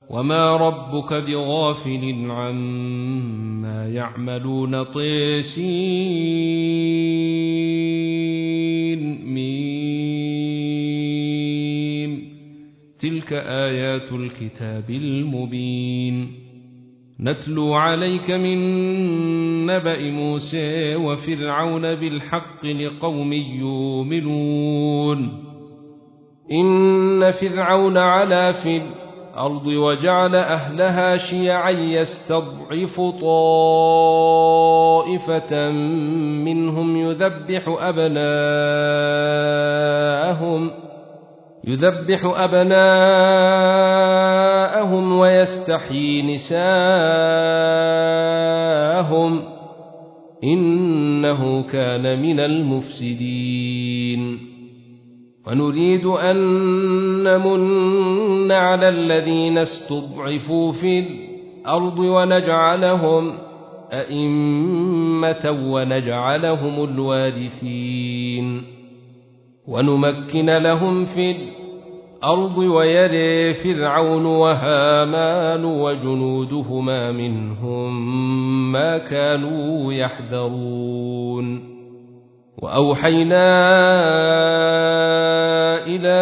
وما ربك بغافل عما يعملون طسين. تلك آيات الكتاب المبين. نتلو عليك من نبأ موسى وفرعون بالحق لقوم يؤمنون. إن فرعون علا في الأرض وجعل أهلها شيعا يستضعف طائفة منهم يذبح أبناءهم ويستحيي نساءهم إنه كان من المفسدين. ونريد أن نمن على الذين استضعفوا في الأرض ونجعلهم أئمة ونجعلهم الوارثين ونمكن لهم في الأرض ويري فرعون وهامان وجنودهما منهم ما كانوا يحذرون. وأوحينا إلى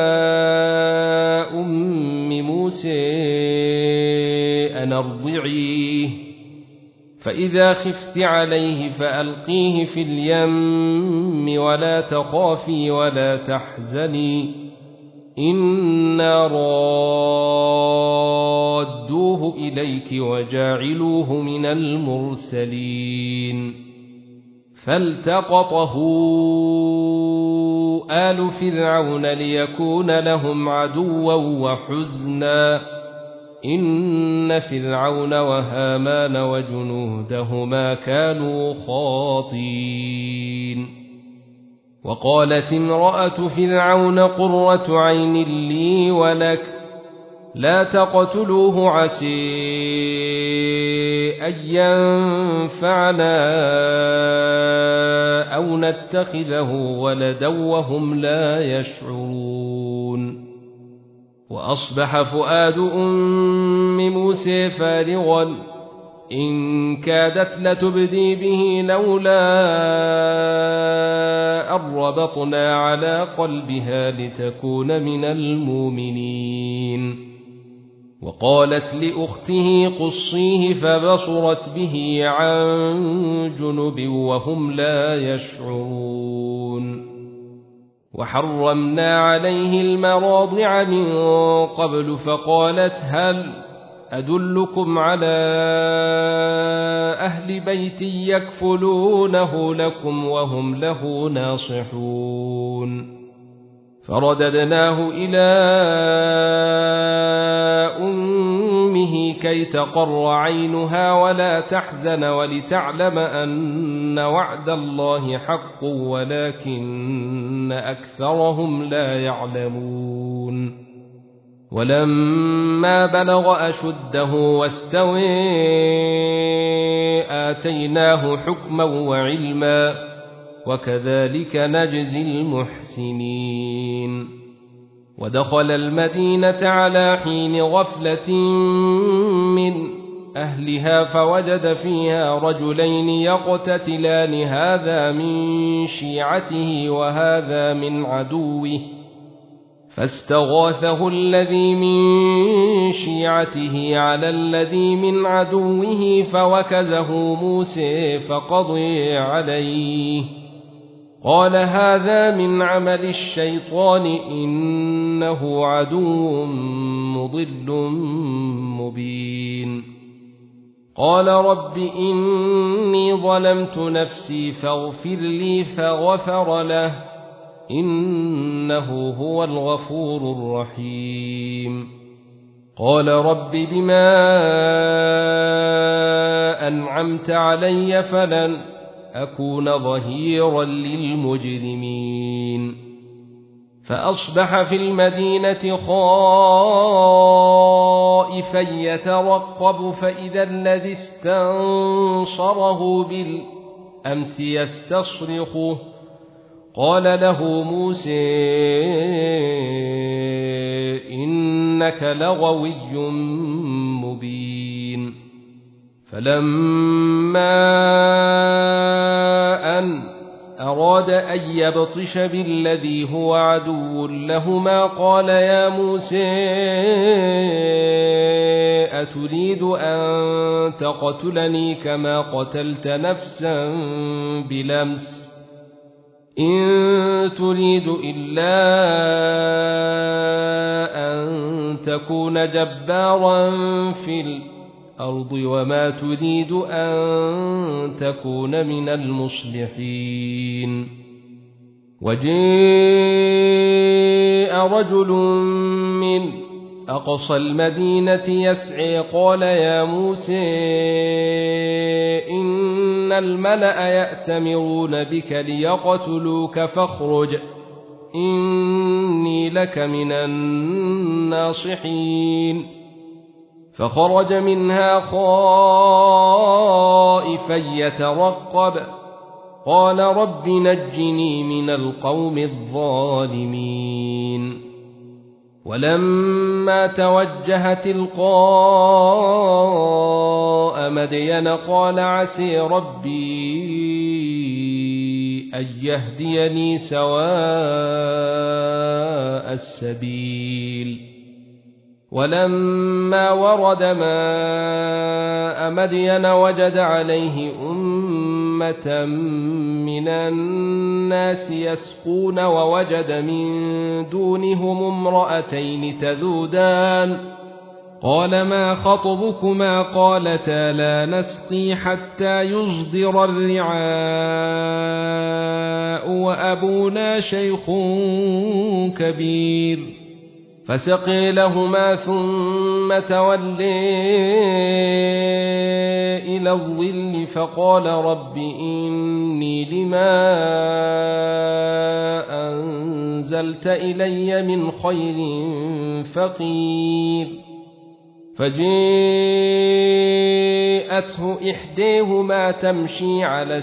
أم موسى أن أرضعيه فإذا خفت عليه فألقيه في اليم ولا تخافي ولا تحزني إنا رادوه إليك وجاعلوه من المرسلين. فالتقطه آل فرعون ليكون لهم عدوا وحزنا إن فرعون وهامان وجنودهما كانوا خاطئين. وقالت امرأة فرعون قرة عين لي ولك لا تقتلوه عسى أن ينفعنا أو نتخذه ولدا وهم لا يشعرون. وأصبح فؤاد أم موسى فارغا إن كادت لتبدي به لولا أن ربطنا على قلبها لتكون من المؤمنين. وقالت لأخته قصيه فبصرت به عن جنب وهم لا يشعرون. وحرمنا عليه المراضع من قبل فقالت هل أدلكم على أهل بيت يكفلونه لكم وهم له ناصحون. فرددناه إلى أمه كي تقر عينها ولا تحزن ولتعلم أن وعد الله حق ولكن أكثرهم لا يعلمون. ولما بلغ أشده واستوى آتيناه حكما وعلما وكذلك نجزي المحسنين. ودخل المدينة على حين غفلة من أهلها فوجد فيها رجلين يقتتلان هذا من شيعته وهذا من عدوه فاستغاثه الذي من شيعته على الذي من عدوه فوكزه موسى فقضي عليه قال هذا من عمل الشيطان إنه عدو مضل مبين. قال رب إني ظلمت نفسي فاغفر لي فغفر له إنه هو الغفور الرحيم. قال رب بما أنعمت علي فلن أكون ظهيرا للمجرمين. فأصبح في المدينة خائفا يترقب فإذا الذي استنصره بالأمس يستصرخه قال له موسى إن إنك لغوي مبين فلما أن أراد أن يبطش بالذي هو عدو لهما قال يا موسى أتريد أن تقتلني كما قتلت نفسا بلمس إن تريد إلا أن تكون جبارا في الأرض وما تريد أن تكون من المصلحين وجاء رجل من أقصى المدينة يسعي قال يا موسى إن الملأ يأتمرون بك ليقتلوك فاخرج إني لك من الناصحين فخرج منها خائفا يترقب قال رب نجني من القوم الظالمين ولما توجه تلقاء مدين قال عسى ربي أن يهديني سواء السبيل ولما ورد ماء مدين وجد عليه أمة من الناس يسقون ووجد من دونهم امرأتين تذودان قال ما خطبكما قالتا لا نسقي حتى يصدر الرعاء وأبونا شيخ كبير فسقي لهما ثم تولي إلى الظل فقال رب إني لما أنزلت إلي من خير فقير فجاءته إحداهما تمشي على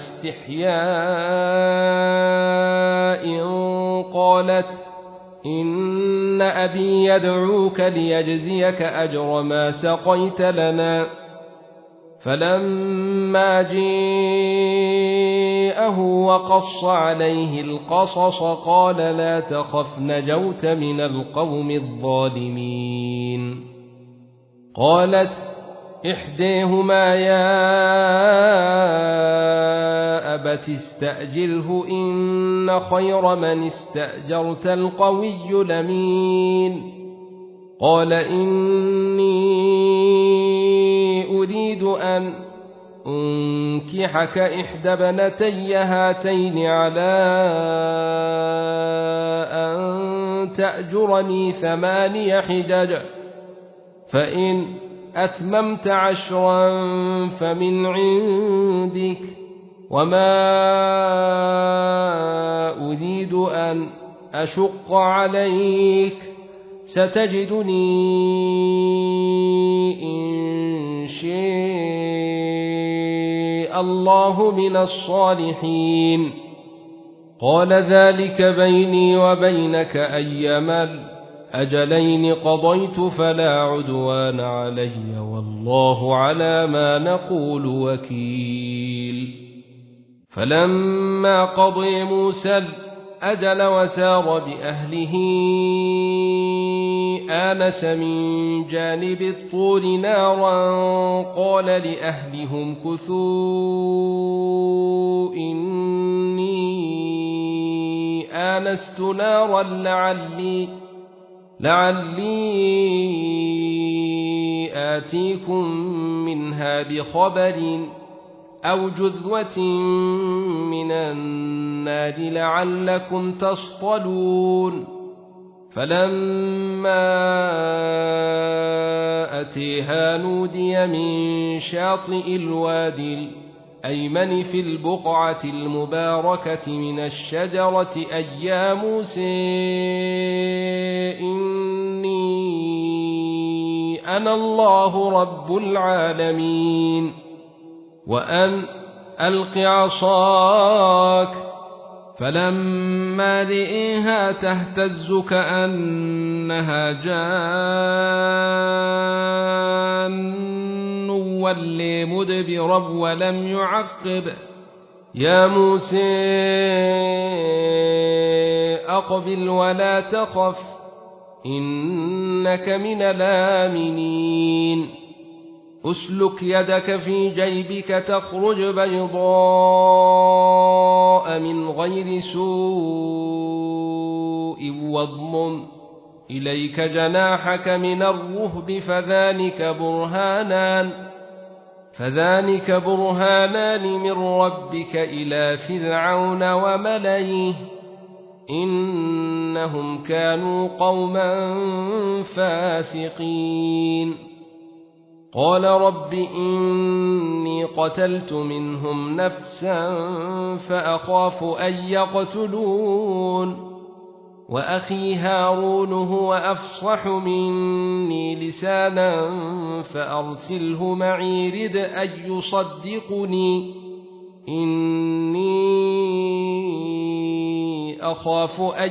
استحياء قالت إن أبي يدعوك ليجزيك أجر ما سقيت لنا فلما جاءه وقص عليه القصص قال لا تخف نجوت من القوم الظالمين قالت إحداهما يا أبت استأجره إن خير من استأجرت القوي الأمين قال إني أريد أن أنكحك إحدى بنتي هاتين على أن تأجرني 8 حجج فإن أتممت 10 فمن عندك وما أريد أن أشق عليك ستجدني إن شاء الله من الصالحين قال ذلك بيني وبينك أيما الأجلين قضيت فلا عدوان علي والله على ما نقول وكيل فلما قضي موسى الأجل وسار بأهله آنس من جانب الطور نارا قال لأهلهم كثوا إني آنست نارا لعلي آتيكم منها بخبر أو جذوة من النار لعلكم تصطلون فلما أتيها نودي من شاطئ الوادي الأيمن في البقعة المباركة من الشجرة أي يا موسى إني أنا الله رب العالمين وأن ألق عصاك فلما رئيها تهتز كأن إنها جان ولي مدبرا ولم يعقب يا موسى أقبل ولا تخف إنك من الآمنين أسلك يدك في جيبك تخرج بيضاء من غير سوء واضمم إليك جناحك من الرهب فذلك برهانان من ربك إلى فرعون وملئه إنهم كانوا قوما فاسقين قال رب إني قتلت منهم نفسا فأخاف أن يقتلون وأخي هارون هو أفصح مني لسانا فأرسله معي رد أن يصدقني إني أخاف أن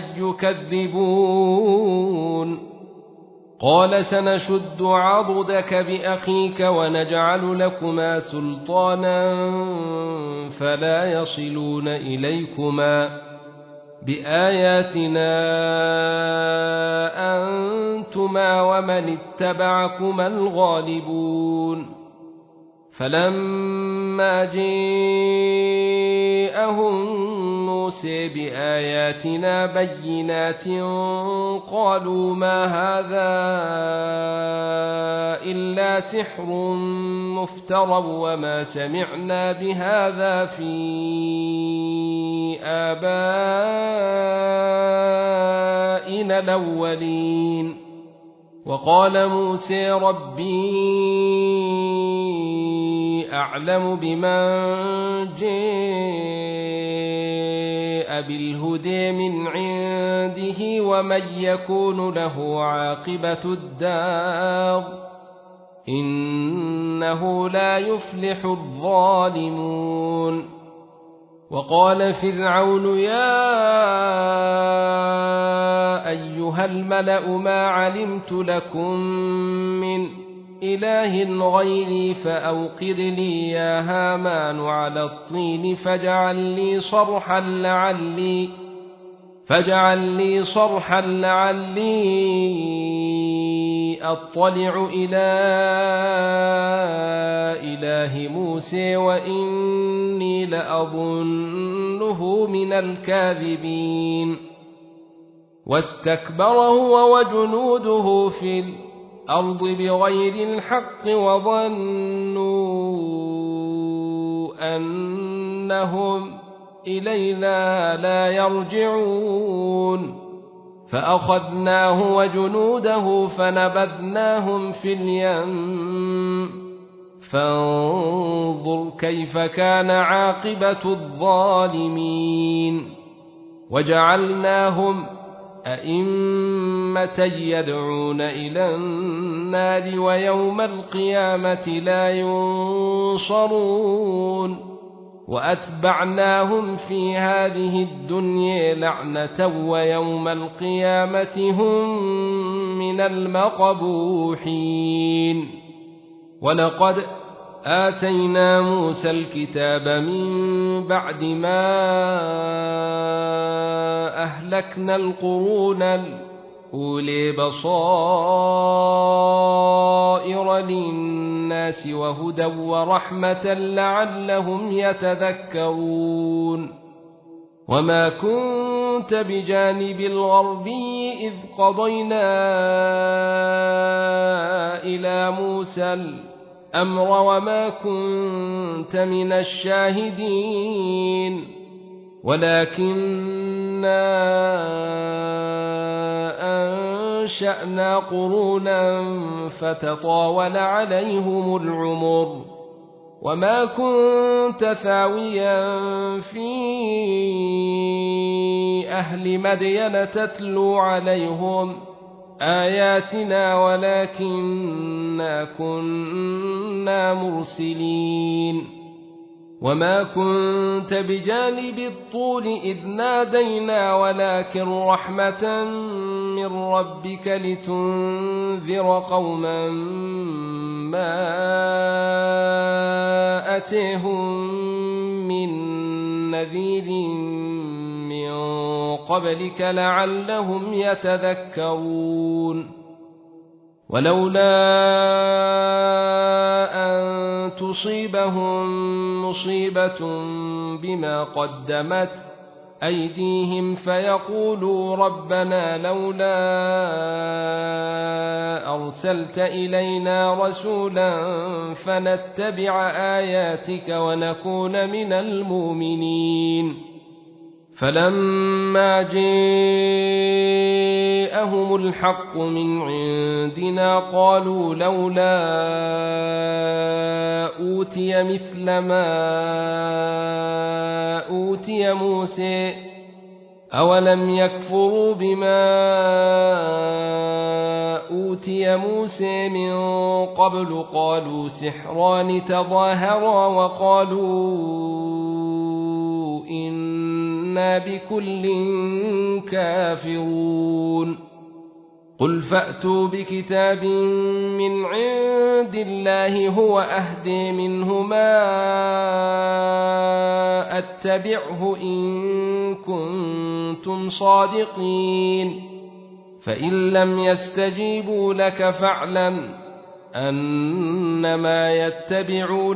يكذبون قال سنشد عضدك بأخيك ونجعل لكما سلطانا فلا يصلون إليكما بآياتنا أنتما ومن اتبعكما الغالبون فلما جاءهم موسى بآياتنا بينات قالوا ما هذا إلا سحر مفترى وما سمعنا بهذا في آبائنا الأولين وقال موسى ربي أعلم بمن جاء بالهدى من عنده ومن يكون له عاقبة الدار إنه لا يفلح الظالمون وقال فرعون يا أيها الملأ ما علمت لكم من إله غيري فأوقد لي يا هامان على الطين فاجعل لي صرحا لعلي أطلع إلى إله موسى وإني لأظنه من الكاذبين واستكبر هو وجنوده في الأرض بغير الحق وظنوا أنهم إلينا لا يرجعون فأخذناه وجنوده فنبذناهم في اليم فانظر كيف كان عاقبة الظالمين وجعلناهم أئمة يدعون إلى النار ويوم القيامة لا ينصرون وأتبعناهم في هذه الدنيا لعنة ويوم القيامة هم من المقبوحين ولقد آتينا موسى الكتاب من بعد ما أهلكنا القرون الأولى بصائر للناس وهدى ورحمة لعلهم يتذكرون وما كنت بجانب الغربي إذ قضينا إلى موسى الأمر وما كنت من الشاهدين ولكننا أنشأنا قرونا فتطاول عليهم العمر وما كنت ثاويا في أهل مدين تتلو عليهم آياتنا ولكننا كنا مرسلين وما كنت بجانب الطور إذ نادينا ولكن رحمة من من ربك لتنذر قوما ما أتيهم من نذير من قبلك لعلهم يتذكرون ولولا أن تصيبهم مصيبة بما قدمت أيديهم فيقولوا ربنا لولا أرسلت إلينا رسولا فنتبع آياتك ونكون من المؤمنين فلما جاءهم الحق من عندنا قالوا لولا أوتي مثل ما أوتي موسى أولم يكفروا بما أوتي موسى من قبل قالوا سحران تظاهرا وقالوا إنا بكل كافرون قل فأتوا بكتاب من عند الله هو أهدي منهما أتبعه إن كنتم صادقين فإن لم يستجيبوا لك فاعلم أنما يتبعون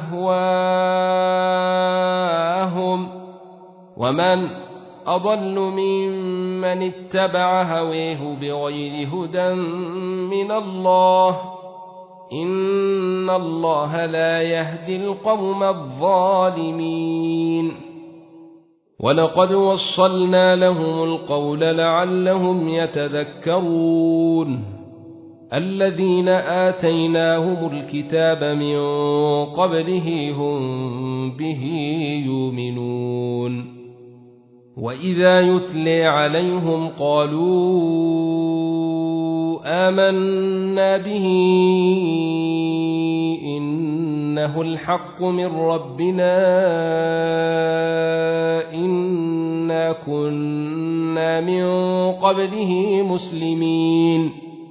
أهواءهم ومن أضل ممن اتبع هويه بغير هدى من الله إن الله لا يهدي القوم الظالمين ولقد وصلنا لهم القول لعلهم يتذكرون الذين آتيناهم الكتاب من قبله هم به يؤمنون وإذا يتلي عليهم قالوا آمنا به إنه الحق من ربنا إنا كنا من قبله مسلمين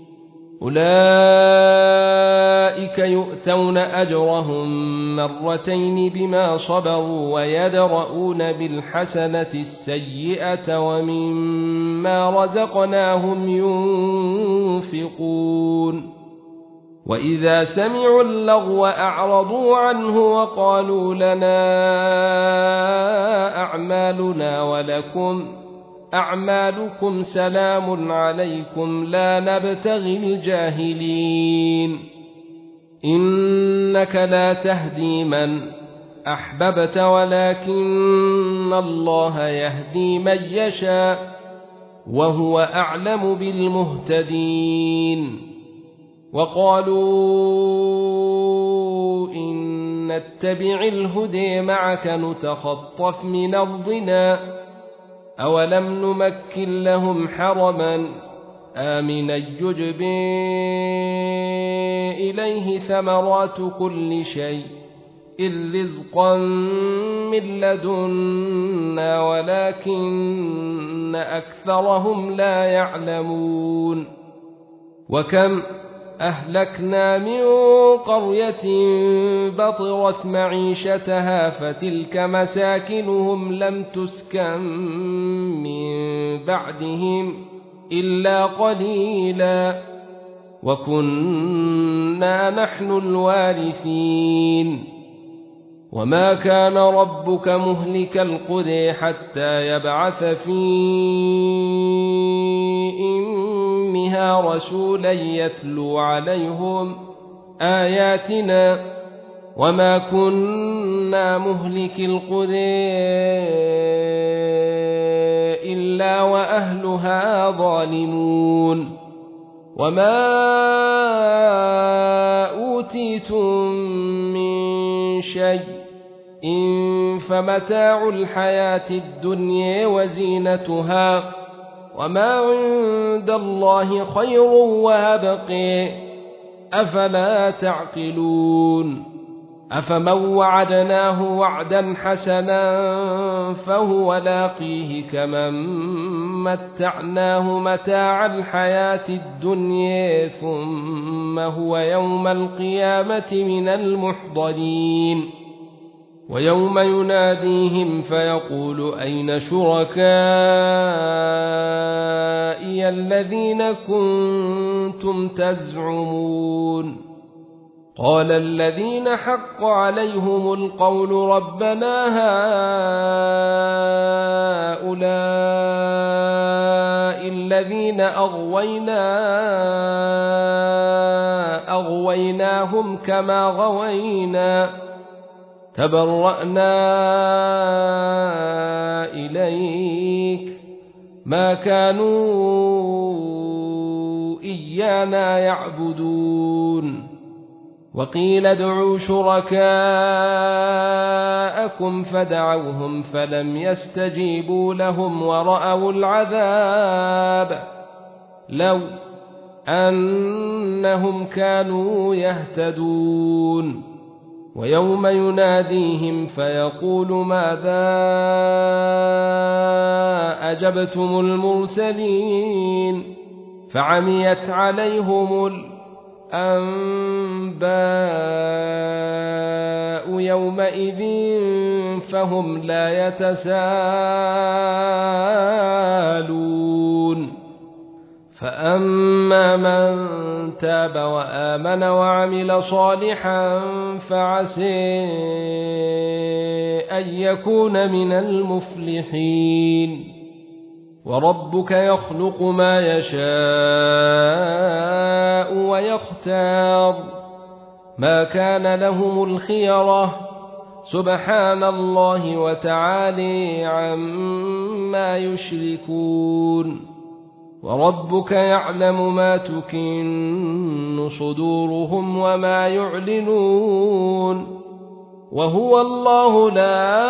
أولئك يؤتون أجرهم مرتين بما صبروا ويدرؤون بالحسنة السيئة ومما رزقناهم ينفقون وإذا سمعوا اللغو أعرضوا عنه وقالوا لنا أعمالنا ولكم أعمالكم سلام عليكم لا نبتغي الجاهلين إنك لا تهدي من أحببت ولكن الله يهدي من يشاء وهو أعلم بالمهتدين وقالوا إن نتبع الهدى معك نتخطف من أرضنا أولم نمكن لهم حرما آمنا يجبى إليه ثمرات كل شيء إذ رزقا من لدنا ولكن أكثرهم لا يعلمون وكم أهلكنا من قرية بطرت معيشتها فتلك مساكنهم لم تسكن من بعدهم إلا قليلا وكنا نحن الوارثين وما كان ربك مهلك القرى حتى يبعث في أمها رسولا يتلو عليهم آياتنا وما كنا مهلك القرى إلا وأهلها ظالمون وما أوتيتم من شيء إن فمتاع الحياة الدنيا وزينتها وما عند الله خير وأبقى أفلا تعقلون أفمن وعدناه وعدا حسنا فهو لاقيه كمن متعناه متاع الحياة الدنيا ثم هو يوم القيامة من المحضرين ويوم يناديهم فيقول أين شركائي الذين كنتم تزعمون قال الذين حق عليهم القول ربنا هؤلاء الذين أغويناهم كما غوينا تبرأنا إليك ما كانوا إيانا يعبدون وقيل ادعوا شركاءكم فدعوهم فلم يستجيبوا لهم ورأوا العذاب لو أنهم كانوا يهتدون ويوم يناديهم فيقول ماذا أجبتم المرسلين فعميت عليهم الأنباء يومئذ فهم لا يتساءلون فأما من تاب وآمن وعمل صالحا فعسى أن يكون من المفلحين وربك يخلق ما يشاء ويختار ما كان لهم الخيرة سبحان الله وتعالى عما يشركون وربك يعلم ما تكن صدورهم وما يعلنون وهو الله لا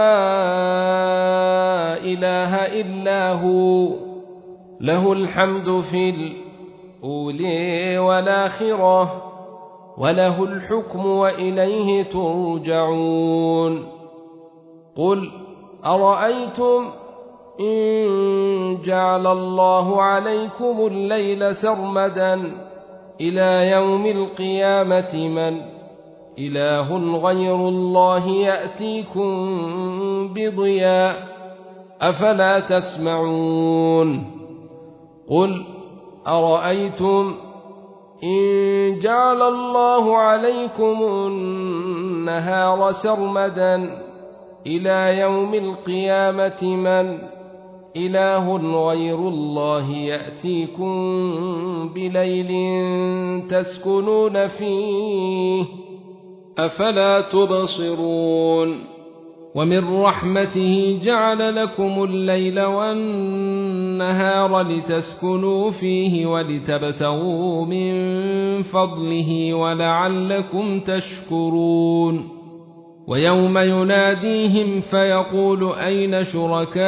إله إلا هو له الحمد في الأولى والآخرة وله الحكم وإليه ترجعون قل أرأيتم إن جعل الله عليكم الليل سرمدا إلى يوم القيامة من إله غير الله يأتيكم بضياء أفلا تسمعون قل أرأيتم إن جعل الله عليكم النهار سرمدا إلى يوم القيامة من إله غير الله يأتيكم بليل تسكنون فيه أفلا تبصرون ومن رحمته جعل لكم الليل والنهار لتسكنوا فيه ولتبتغوا من فضله ولعلكم تشكرون ويوم يناديهم فيقول أين شركائي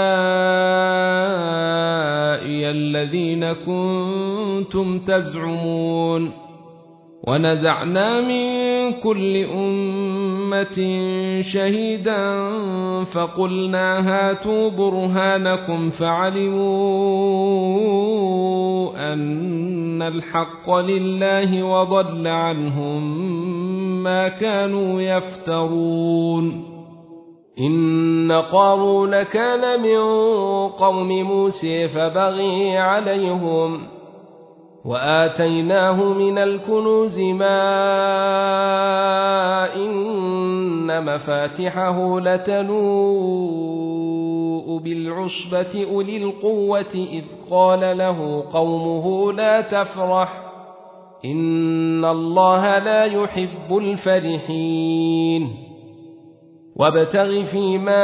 الذين كنتم تزعمون ونزعنا من كل أمة شهيدا فقلنا هاتوا برهانكم فعلموا أن الحق لله وضل عنهم ما كانوا يفترون إن قارون كان من قوم موسى فبغي عليهم وآتيناه من الكنوز ما إن مفاتحه لتنوء بالعصبة أولي القوة إذ قال له قومه لا تفرح إن الله لا يحب الفرحين وابتغ فيما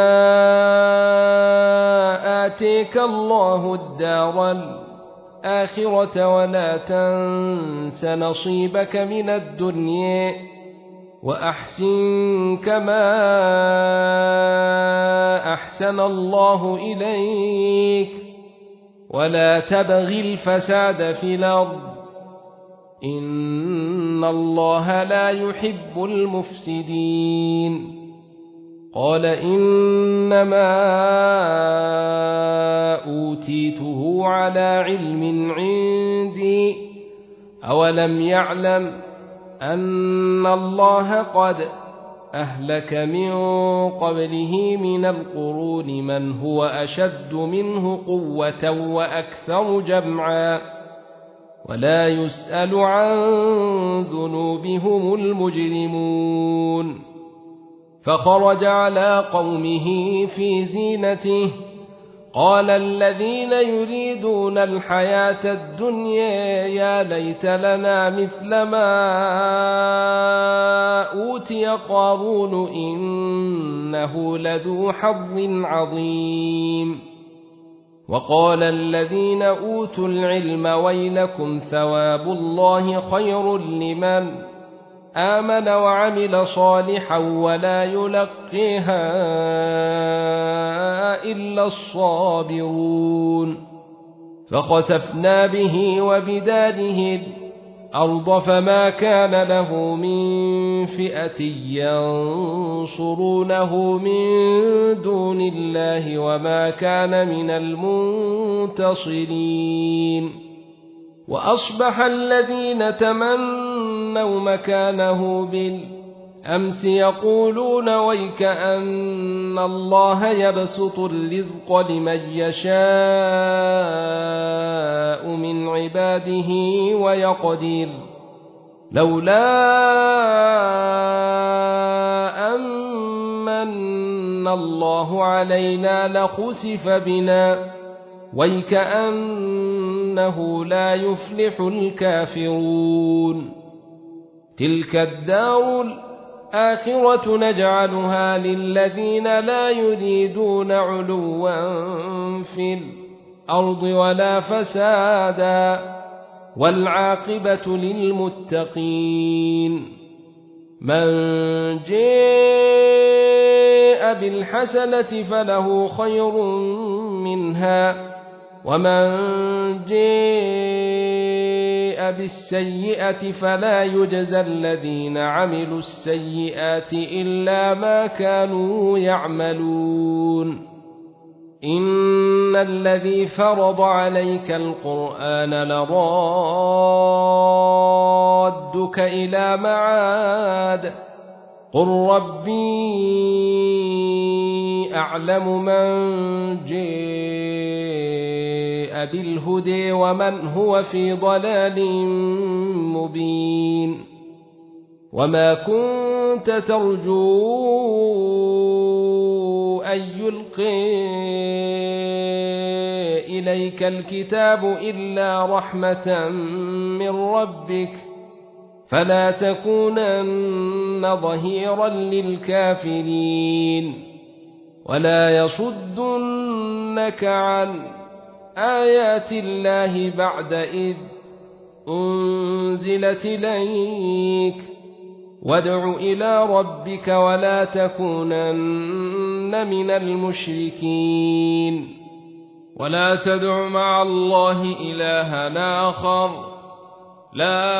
آتيك الله الدار الآخرة ولا تنس نصيبك من الدنيا وأحسن كما أحسن الله إليك ولا تبغ الفساد في الأرض إن الله لا يحب المفسدين قال إنما أوتيته على علم عندي أولم يعلم أن الله قد أهلك من قبله من القرون من هو أشد منه قوة وأكثر جمعا ولا يسأل عن ذنوبهم المجرمون فخرج على قومه في زينته قال الذين يريدون الحياة الدنيا يا ليت لنا مثل ما أوتي قارون إنه لذو حظ عظيم وقال الذين أوتوا العلم ويلكم ثواب الله خير لمن آمن وعمل صالحا ولا يلقيها إلا الصابرون فخسفنا به وبداره الأرض فما كان له من فئة ينصرونه من دون الله وما كان من المنتصرين وأصبح الذين تمنوا مكانه بالأمس يقولون ويك أن الله يبسط الرزق لمن يشاء من عباده ويقدر لولا أمن الله علينا لخسف بنا ويكأنه لا يفلح الكافرون تلك الدار الآخرة نجعلها للذين لا يريدون علوا في الأرض ولا فسادا والعاقبة للمتقين من جاء بالحسنة فله خير منها ومن جاء بالسيئة فلا يجزى الذين عملوا السيئات إلا ما كانوا يعملون إن الذي فرض عليك القرآن لرادك إلى معاد قل ربي أعلم من جاء بالهدى ومن هو في ضلال مبين وما كنت ترجو أن يلقي إليك الكتاب إلا رحمة من ربك فلا تكونن ظهيرا للكافرين ولا يصدنك عن آيات الله بعد إذ أنزلت إليك وادع إلى ربك ولا تكونن من المشركين ولا تدع مع الله إلها آخر لا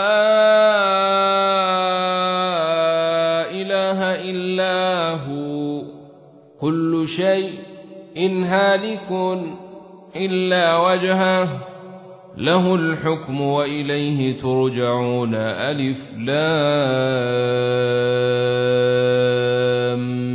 إله إلا هو كل شيء هالك إلا وجهه له الحكم وإليه ترجعون ألف لام